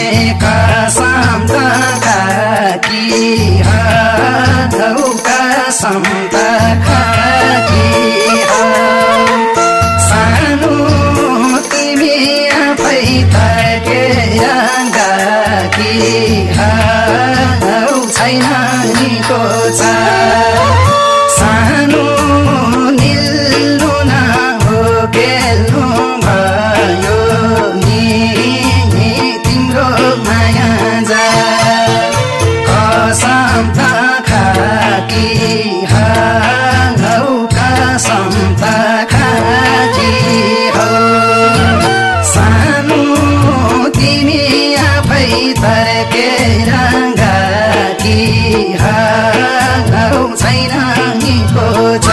कसम त खाकी हौ कसम त खाकी सानो तिमी आफै थकेर गाकी हौ छैन निको छ सानो निल्नु न हो गेल्नु भयो नि तिम्रो माया जा कसम त खाकी हौ कसम त खाकी हौ सानो तिमी आफै थर्केर गाकी हौ छैन निको छ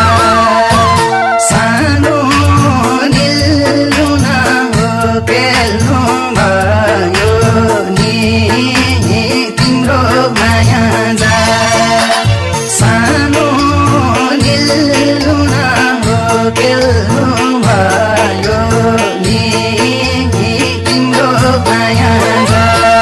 सानो निल्नु न हो गेल्नु भयो नि तिम्रो माया जा सानो निल्नु न हो गेल्नु भयो नि तिम्रो माया जा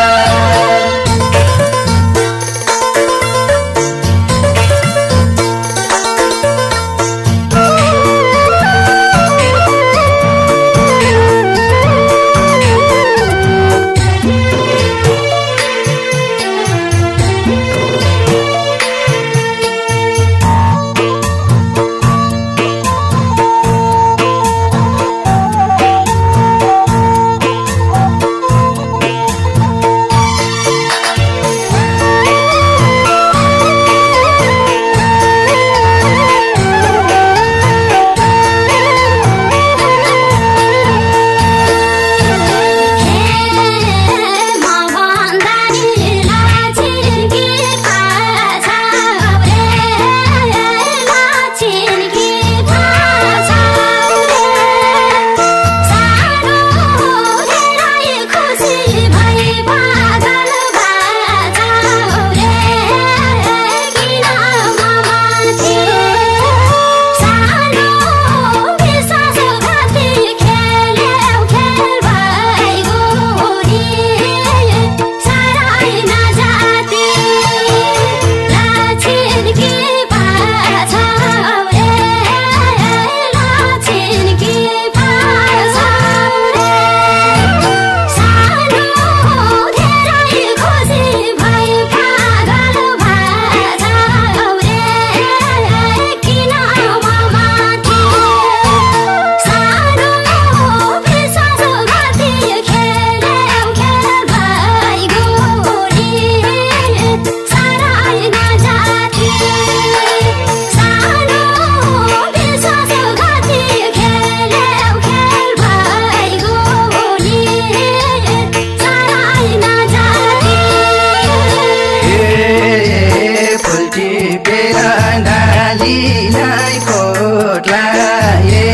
डालीलाई कोट लाए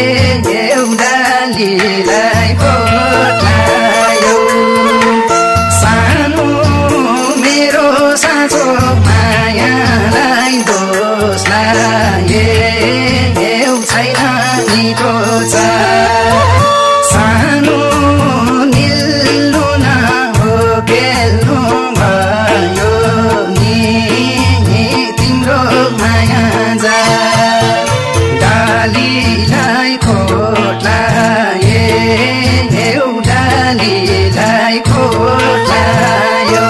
डालीलाई कोट लायो सानो मेरो साँचो मायालाई दोष लाए छैन निको छ सानो निल्नु न हो गेल्नु भयो नि तिम्रो माया जा डालीलाई खोट लाए डालीलाई खोट लायो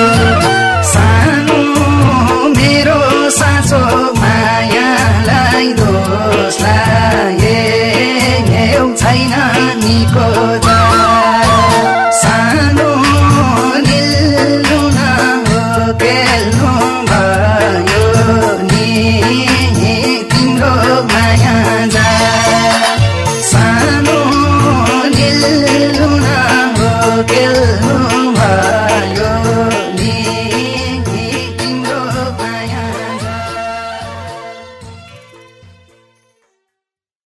सानो मेरो साँचो मायालाई दोष लाए छैन निको छ सानो निल्नु न हो गेल्नु भयो नि तिम्रो माया जा सानो निल्नु न हो गेल्नु